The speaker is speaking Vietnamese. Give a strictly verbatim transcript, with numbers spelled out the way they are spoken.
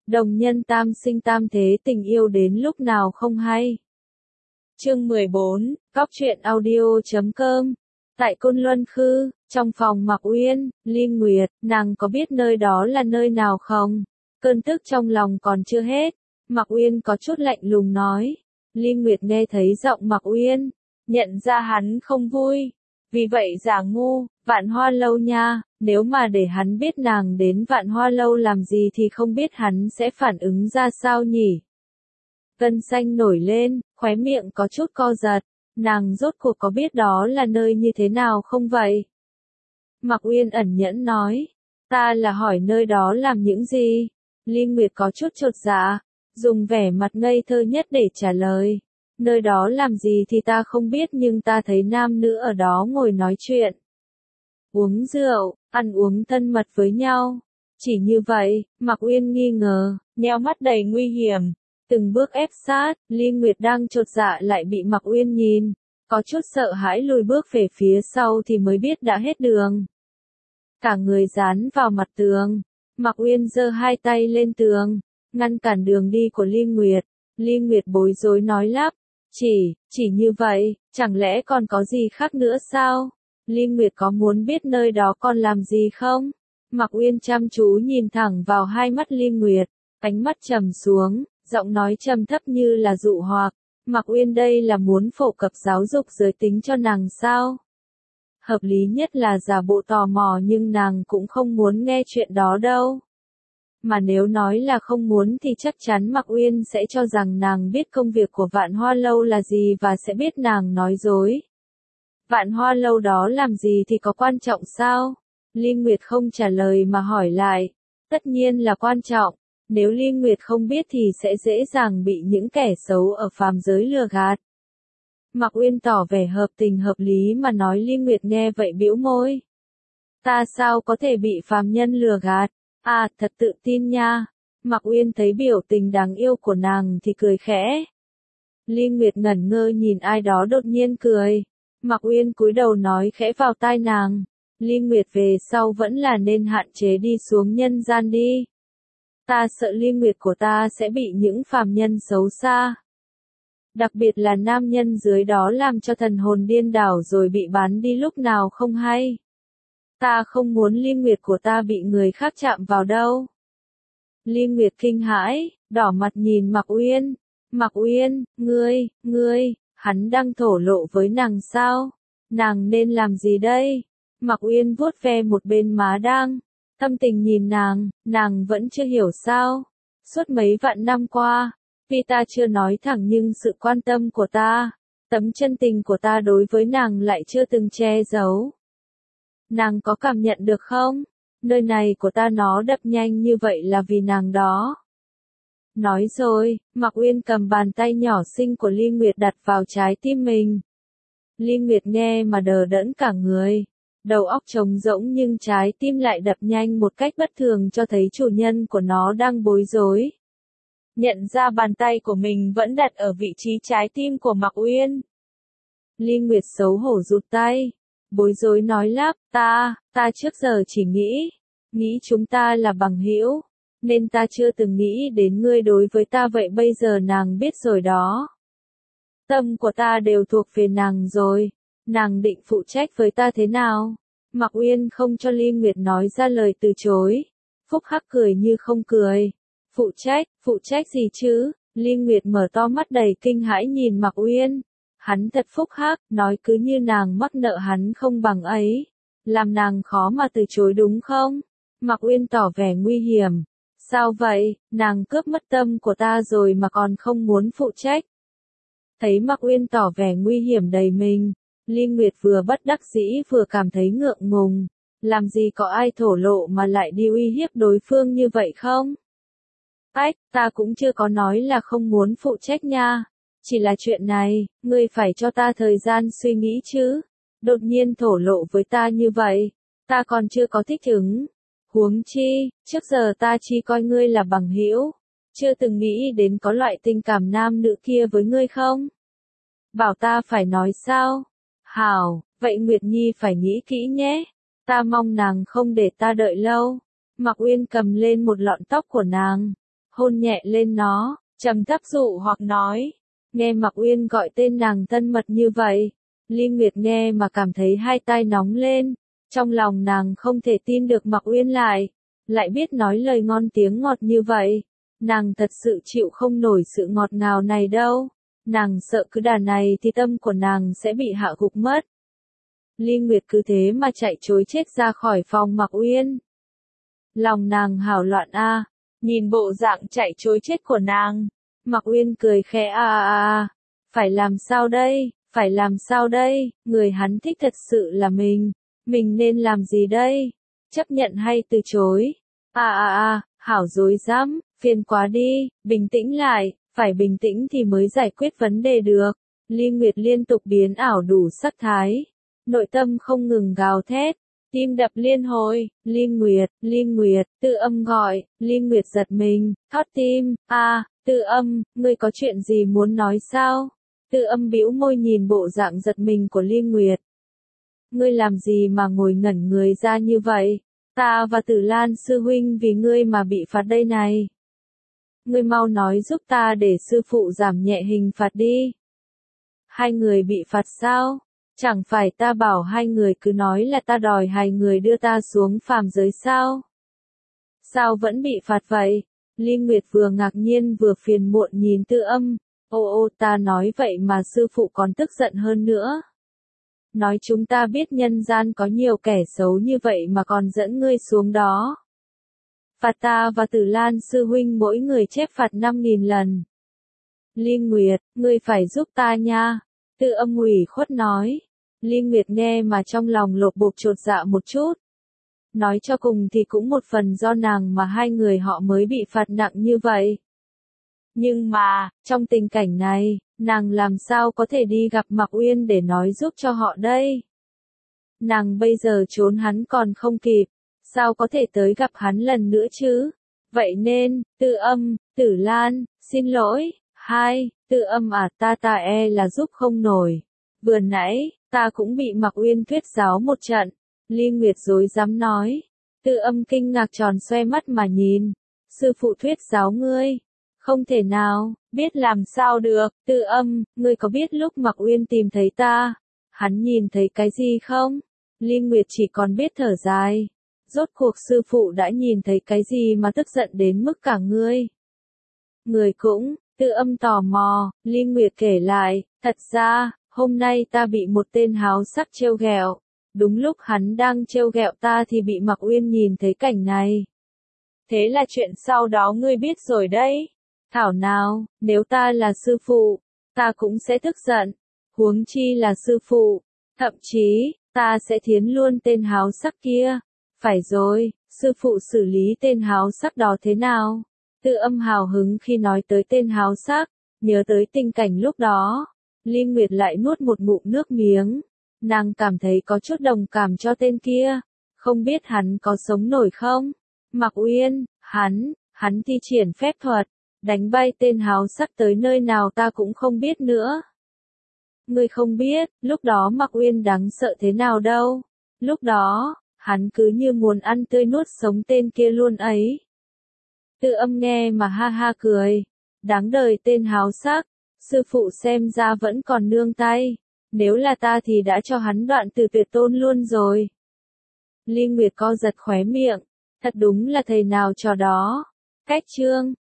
Đồng nhân tam sinh tam thế tình yêu đến lúc nào không hay. Chương mười bốn, Cóc truyện audio chấm com. Tại Côn Luân Khư, trong phòng Mạc Uyên, Ly Nguyệt, nàng có biết nơi đó là nơi nào không? Cơn tức trong lòng còn chưa hết. Mạc Uyên có chút lạnh lùng nói. Ly Nguyệt nghe thấy giọng Mạc Uyên, nhận ra hắn không vui. Vì vậy giả ngu, Vạn Hoa Lâu nha, nếu mà để hắn biết nàng đến Vạn Hoa Lâu làm gì thì không biết hắn sẽ phản ứng ra sao nhỉ? Gân xanh nổi lên, khóe miệng có chút co giật, nàng rốt cuộc có biết đó là nơi như thế nào không vậy? Mạc Uyên ẩn nhẫn nói, ta là hỏi nơi đó làm những gì? Ly Nguyệt có chút chột dạ, dùng vẻ mặt ngây thơ nhất để trả lời. Nơi đó làm gì thì ta không biết nhưng ta thấy nam nữ ở đó ngồi nói chuyện. Uống rượu, ăn uống thân mật với nhau. Chỉ như vậy, Mạc Uyên nghi ngờ, nheo mắt đầy nguy hiểm. Từng bước ép sát, Ly Nguyệt đang chột dạ lại bị Mạc Uyên nhìn. Có chút sợ hãi lùi bước về phía sau thì mới biết đã hết đường. Cả người dán vào mặt tường. Mạc Uyên giơ hai tay lên tường, ngăn cản đường đi của Ly Nguyệt. Ly Nguyệt bối rối nói lắp. Chỉ, chỉ như vậy, chẳng lẽ còn có gì khác nữa sao? Ly Nguyệt có muốn biết nơi đó còn làm gì không? Mạc Uyên chăm chú nhìn thẳng vào hai mắt Ly Nguyệt, ánh mắt trầm xuống, giọng nói trầm thấp như là dụ hoặc. Mạc Uyên đây là muốn phổ cập giáo dục giới tính cho nàng sao? Hợp lý nhất là giả bộ tò mò nhưng nàng cũng không muốn nghe chuyện đó đâu. Mà nếu nói là không muốn thì chắc chắn Mạc Uyên sẽ cho rằng nàng biết công việc của Vạn Hoa Lâu là gì và sẽ biết nàng nói dối. Vạn Hoa Lâu đó làm gì thì có quan trọng sao? Ly Nguyệt không trả lời mà hỏi lại. Tất nhiên là quan trọng. Nếu Ly Nguyệt không biết thì sẽ dễ dàng bị những kẻ xấu ở phàm giới lừa gạt. Mạc Uyên tỏ vẻ hợp tình hợp lý mà nói. Ly Nguyệt nghe vậy bĩu môi. Ta sao có thể bị phàm nhân lừa gạt? À, thật tự tin nha. Mạc Uyên thấy biểu tình đáng yêu của nàng thì cười khẽ. Ly Nguyệt ngẩn ngơ nhìn ai đó đột nhiên cười. Mạc Uyên cúi đầu nói khẽ vào tai nàng. Ly Nguyệt về sau vẫn là nên hạn chế đi xuống nhân gian đi. Ta sợ Ly Nguyệt của ta sẽ bị những phàm nhân xấu xa. Đặc biệt là nam nhân dưới đó làm cho thần hồn điên đảo rồi bị bán đi lúc nào không hay. Ta không muốn Ly Nguyệt của ta bị người khác chạm vào đâu. Ly Nguyệt kinh hãi, đỏ mặt nhìn Mạc Uyên. Mạc Uyên, ngươi, ngươi, hắn đang thổ lộ với nàng sao? Nàng nên làm gì đây? Mạc Uyên vuốt ve một bên má đang. Thâm tình nhìn nàng, nàng vẫn chưa hiểu sao? Suốt mấy vạn năm qua, vì ta chưa nói thẳng nhưng sự quan tâm của ta, tấm chân tình của ta đối với nàng lại chưa từng che giấu. Nàng có cảm nhận được không? Nơi này của ta nó đập nhanh như vậy là vì nàng đó. Nói rồi, Mạc Uyên cầm bàn tay nhỏ xinh của Ly Nguyệt đặt vào trái tim mình. Ly Nguyệt nghe mà đờ đẫn cả người. Đầu óc trống rỗng nhưng trái tim lại đập nhanh một cách bất thường cho thấy chủ nhân của nó đang bối rối. Nhận ra bàn tay của mình vẫn đặt ở vị trí trái tim của Mạc Uyên. Ly Nguyệt xấu hổ rụt tay. Bối rối nói lắp, ta, ta trước giờ chỉ nghĩ, nghĩ chúng ta là bằng hữu, nên ta chưa từng nghĩ đến ngươi đối với ta vậy bây giờ nàng biết rồi đó. Tâm của ta đều thuộc về nàng rồi, nàng định phụ trách với ta thế nào? Mạc Uyên không cho Ly Nguyệt nói ra lời từ chối, phúc hắc cười như không cười. Phụ trách, phụ trách gì chứ? Ly Nguyệt mở to mắt đầy kinh hãi nhìn Mạc Uyên. Hắn thật phúc hắc, nói cứ như nàng mắc nợ hắn không bằng ấy. Làm nàng khó mà từ chối đúng không? Mạc Uyên tỏ vẻ nguy hiểm. Sao vậy, nàng cướp mất tâm của ta rồi mà còn không muốn phụ trách. Thấy Mạc Uyên tỏ vẻ nguy hiểm đầy mình, Ly Nguyệt vừa bất đắc dĩ vừa cảm thấy ngượng ngùng. Làm gì có ai thổ lộ mà lại đi uy hiếp đối phương như vậy không? Ách, ta cũng chưa có nói là không muốn phụ trách nha. Chỉ là chuyện này, ngươi phải cho ta thời gian suy nghĩ chứ. Đột nhiên thổ lộ với ta như vậy, ta còn chưa có thích ứng. Huống chi, trước giờ ta chỉ coi ngươi là bằng hữu, chưa từng nghĩ đến có loại tình cảm nam nữ kia với ngươi không? Bảo ta phải nói sao? Hảo, vậy Nguyệt Nhi phải nghĩ kỹ nhé. Ta mong nàng không để ta đợi lâu. Mạc Uyên cầm lên một lọn tóc của nàng, hôn nhẹ lên nó, trầm thấp dụ hoặc nói. Nghe Mạc Uyên gọi tên nàng thân mật như vậy, Ly Nguyệt nghe mà cảm thấy hai tai nóng lên, trong lòng nàng không thể tin được Mạc Uyên lại, lại biết nói lời ngon tiếng ngọt như vậy, nàng thật sự chịu không nổi sự ngọt ngào này đâu, nàng sợ cứ đà này thì tâm của nàng sẽ bị hạ gục mất. Ly Nguyệt cứ thế mà chạy trối chết ra khỏi phòng Mạc Uyên. Lòng nàng hảo loạn a, nhìn bộ dạng chạy trối chết của nàng, Mạc Uyên cười khẽ a a a, phải làm sao đây, phải làm sao đây, người hắn thích thật sự là mình, mình nên làm gì đây, chấp nhận hay từ chối, a a a, hảo dối dám, phiền quá đi, bình tĩnh lại, phải bình tĩnh thì mới giải quyết vấn đề được. Ly Nguyệt liên tục biến ảo đủ sắc thái, nội tâm không ngừng gào thét, tim đập liên hồi, Ly Nguyệt, Ly Nguyệt, Tư Âm gọi, Ly Nguyệt giật mình, thót tim, a, Tư Âm, ngươi có chuyện gì muốn nói sao? Tư Âm bĩu môi nhìn bộ dạng giật mình của Ly Nguyệt. Ngươi làm gì mà ngồi ngẩn người ra như vậy? Ta và Tử Lan sư huynh vì ngươi mà bị phạt đây này. Ngươi mau nói giúp ta để sư phụ giảm nhẹ hình phạt đi. Hai người bị phạt sao? Chẳng phải ta bảo hai người cứ nói là ta đòi hai người đưa ta xuống phàm giới sao? Sao vẫn bị phạt vậy? Ly Nguyệt vừa ngạc nhiên vừa phiền muộn nhìn Tư Âm. Ô ô, ta nói vậy mà sư phụ còn tức giận hơn nữa. Nói chúng ta biết nhân gian có nhiều kẻ xấu như vậy mà còn dẫn ngươi xuống đó. Phạt ta và Tử Lan sư huynh mỗi người chép phạt năm nghìn lần. Ly Nguyệt, ngươi phải giúp ta nha. Tư Âm ủy khuất nói. Ly Nguyệt nghe mà trong lòng lột bột chột dạ một chút. Nói cho cùng thì cũng một phần do nàng mà hai người họ mới bị phạt nặng như vậy. Nhưng mà, trong tình cảnh này, nàng làm sao có thể đi gặp Mạc Uyên để nói giúp cho họ đây? Nàng bây giờ trốn hắn còn không kịp, sao có thể tới gặp hắn lần nữa chứ? Vậy nên, Tư Âm, Tử Lan, xin lỗi, hai, Tư Âm à, ta ta e là giúp không nổi. Vừa nãy, ta cũng bị Mạc Uyên thuyết giáo một trận. Ly Nguyệt dối dám nói. Tư Âm kinh ngạc tròn xoe mắt mà nhìn. Sư phụ thuyết giáo ngươi. Không thể nào, biết làm sao được. Tư Âm, ngươi có biết lúc Mạc Uyên tìm thấy ta, hắn nhìn thấy cái gì không? Ly Nguyệt chỉ còn biết thở dài. Rốt cuộc sư phụ đã nhìn thấy cái gì mà tức giận đến mức cả ngươi? Người cũng, Tư Âm tò mò, Ly Nguyệt kể lại, thật ra, hôm nay ta bị một tên háo sắc trêu ghẹo. Đúng lúc hắn đang trêu ghẹo ta thì bị Mạc Uyên nhìn thấy cảnh này. Thế là chuyện sau đó ngươi biết rồi đấy. Thảo nào, nếu ta là sư phụ, ta cũng sẽ tức giận. Huống chi là sư phụ. Thậm chí, ta sẽ thiến luôn tên háo sắc kia. Phải rồi, sư phụ xử lý tên háo sắc đó thế nào? Tư Âm hào hứng khi nói tới tên háo sắc, nhớ tới tình cảnh lúc đó. Ly Nguyệt lại nuốt một ngụm nước miếng. Nàng cảm thấy có chút đồng cảm cho tên kia. Không biết hắn có sống nổi không? Mạc Uyên, hắn, hắn thi triển phép thuật, đánh bay tên háo sắc tới nơi nào ta cũng không biết nữa. Ngươi không biết, lúc đó Mạc Uyên đáng sợ thế nào đâu. Lúc đó, hắn cứ như muốn ăn tươi nuốt sống tên kia luôn ấy. Tư Âm nghe mà ha ha cười. Đáng đời tên háo sắc, sư phụ xem ra vẫn còn nương tay. Nếu là ta thì đã cho hắn đoạn từ tuyệt tôn luôn rồi. Ly Nguyệt co giật khóe miệng. Thật đúng là thầy nào trò đó. Cách chương.